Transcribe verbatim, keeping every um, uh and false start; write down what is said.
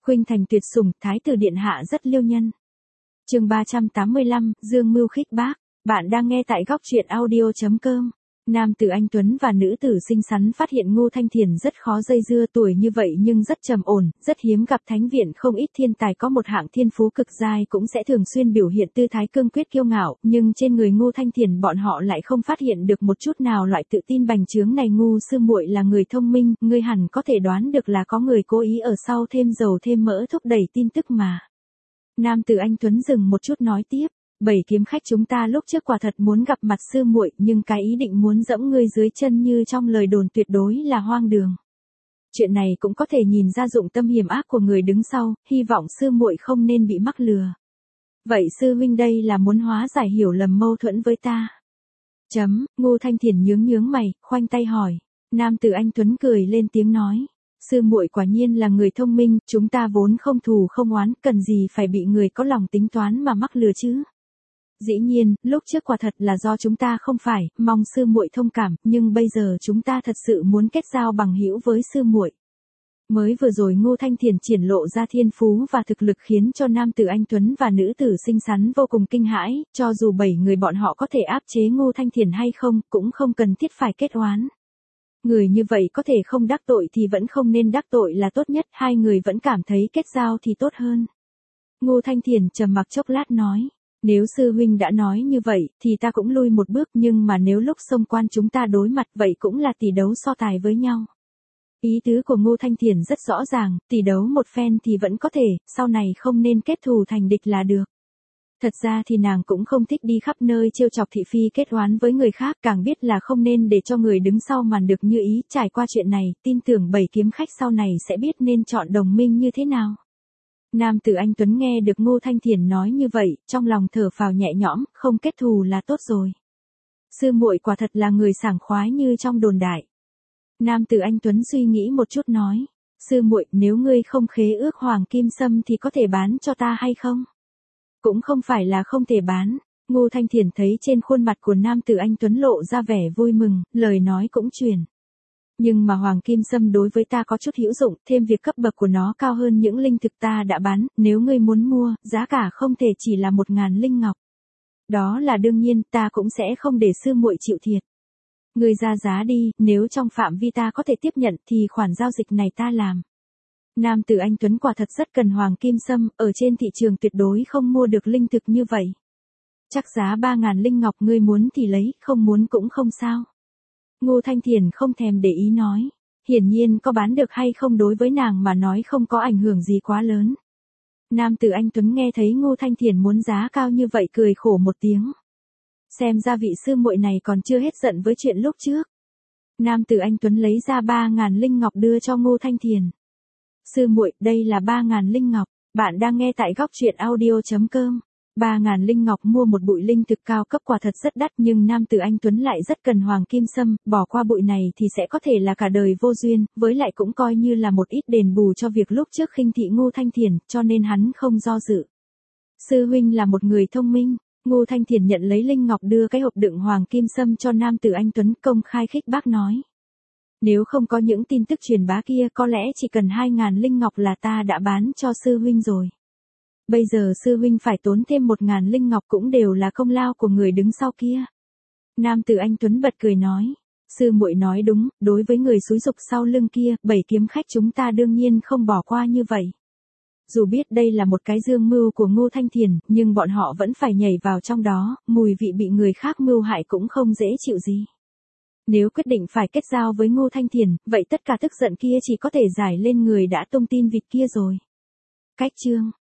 Khuynh thành tuyệt sủng, thái tử điện hạ rất liêu nhân. Chương ba trăm tám mươi lăm, Dương Mưu khích bác. Bạn đang nghe tại góc truyện audio chấm com. Nam tử anh tuấn và nữ tử xinh xắn phát hiện Ngô Thanh Thiền rất khó dây dưa, tuổi như vậy nhưng rất trầm ổn, rất hiếm gặp. Thánh viện không ít thiên tài có một hạng thiên phú cực giai cũng sẽ thường xuyên biểu hiện tư thái cương quyết kiêu ngạo, nhưng trên người Ngô Thanh Thiền bọn họ lại không phát hiện được một chút nào loại tự tin bành trướng này. Ngu sư muội là người thông minh, ngươi hẳn có thể đoán được là có người cố ý ở sau thêm dầu thêm mỡ thúc đẩy tin tức mà. Nam tử anh tuấn dừng một chút nói tiếp. Bảy kiếm khách chúng ta lúc trước quả thật muốn gặp mặt sư muội, nhưng cái ý định muốn dẫm ngươi dưới chân như trong lời đồn tuyệt đối là hoang đường. Chuyện này cũng có thể nhìn ra dụng tâm hiểm ác của người đứng sau, hy vọng sư muội không nên bị mắc lừa. Vậy sư huynh đây là muốn hóa giải hiểu lầm mâu thuẫn với ta? Chấm, Ngô Thanh Thiền nhướng nhướng mày, khoanh tay hỏi. Nam tử anh tuấn cười lên tiếng nói. Sư muội quả nhiên là người thông minh, chúng ta vốn không thù không oán, cần gì phải bị người có lòng tính toán mà mắc lừa chứ? Dĩ nhiên, lúc trước quả thật là do chúng ta không phải, mong sư muội thông cảm, nhưng bây giờ chúng ta thật sự muốn kết giao bằng hữu với sư muội. Mới vừa rồi Ngô Thanh Thiền triển lộ ra thiên phú và thực lực khiến cho nam tử anh tuấn và nữ tử xinh xắn vô cùng kinh hãi, cho dù bảy người bọn họ có thể áp chế Ngô Thanh Thiền hay không, cũng không cần thiết phải kết oán. Người như vậy có thể không đắc tội thì vẫn không nên đắc tội là tốt nhất, hai người vẫn cảm thấy kết giao thì tốt hơn. Ngô Thanh Thiền trầm mặc chốc lát nói. Nếu sư huynh đã nói như vậy, thì ta cũng lui một bước, nhưng mà nếu lúc xông quan chúng ta đối mặt vậy cũng là tỷ đấu so tài với nhau. Ý tứ của Ngô Thanh Thiền rất rõ ràng, tỷ đấu một phen thì vẫn có thể, sau này không nên kết thù thành địch là được. Thật ra thì nàng cũng không thích đi khắp nơi trêu chọc thị phi kết oán với người khác, càng biết là không nên để cho người đứng sau màn được như ý. Trải qua chuyện này, tin tưởng bảy kiếm khách sau này sẽ biết nên chọn đồng minh như thế nào. Nam tử anh tuấn nghe được Ngô Thanh Thiền nói như vậy, trong lòng thở phào nhẹ nhõm, không kết thù là tốt rồi. Sư muội quả thật là người sảng khoái như trong đồn đại. Nam tử anh tuấn suy nghĩ một chút nói, sư muội, nếu ngươi không khế ước hoàng kim sâm thì có thể bán cho ta hay không? Cũng không phải là không thể bán. Ngô Thanh Thiền thấy trên khuôn mặt của nam tử anh tuấn lộ ra vẻ vui mừng, lời nói cũng truyền. Nhưng mà hoàng kim sâm đối với ta có chút hữu dụng, thêm việc cấp bậc của nó cao hơn những linh thực ta đã bán, nếu ngươi muốn mua, giá cả không thể chỉ là một ngàn linh ngọc. Đó là đương nhiên, ta cũng sẽ không để sư muội chịu thiệt. Ngươi ra giá đi, nếu trong phạm vi ta có thể tiếp nhận thì khoản giao dịch này ta làm. Nam tử anh tuấn quả thật rất cần hoàng kim sâm, ở trên thị trường tuyệt đối không mua được linh thực như vậy. Chắc giá ba ngàn linh ngọc ngươi muốn thì lấy, không muốn cũng không sao. Ngô Thanh Thiền không thèm để ý nói. Hiển nhiên có bán được hay không đối với nàng mà nói không có ảnh hưởng gì quá lớn. Nam tử anh tuấn nghe thấy Ngô Thanh Thiền muốn giá cao như vậy cười khổ một tiếng. Xem ra vị sư muội này còn chưa hết giận với chuyện lúc trước. Nam tử anh tuấn lấy ra ba ngàn linh ngọc đưa cho Ngô Thanh Thiền. Sư muội, đây là ba ngàn linh ngọc, bạn đang nghe tại góc truyện audio chấm com. Ba ngàn linh ngọc mua một bụi linh thực cao cấp quả thật rất đắt, nhưng nam tử anh tuấn lại rất cần hoàng kim sâm, bỏ qua bụi này thì sẽ có thể là cả đời vô duyên, với lại cũng coi như là một ít đền bù cho việc lúc trước khinh thị Ngô Thanh Thiền, cho nên hắn không do dự. Sư huynh là một người thông minh. Ngô Thanh Thiền nhận lấy linh ngọc đưa cái hộp đựng hoàng kim sâm cho nam tử anh tuấn, công khai khích bác nói. Nếu không có những tin tức truyền bá kia, có lẽ chỉ cần hai ngàn linh ngọc là ta đã bán cho sư huynh rồi. Bây giờ sư huynh phải tốn thêm một ngàn linh ngọc cũng đều là công lao của người đứng sau kia. Nam tử anh tuấn bật cười nói, sư muội nói đúng, đối với người xúi giục sau lưng kia, bảy kiếm khách chúng ta đương nhiên không bỏ qua như vậy. Dù biết đây là một cái dương mưu của Ngô Thanh Thiền, nhưng bọn họ vẫn phải nhảy vào trong đó, mùi vị bị người khác mưu hại cũng không dễ chịu gì. Nếu quyết định phải kết giao với Ngô Thanh Thiền, vậy tất cả tức giận kia chỉ có thể giải lên người đã tung tin vịt kia rồi. Cách chương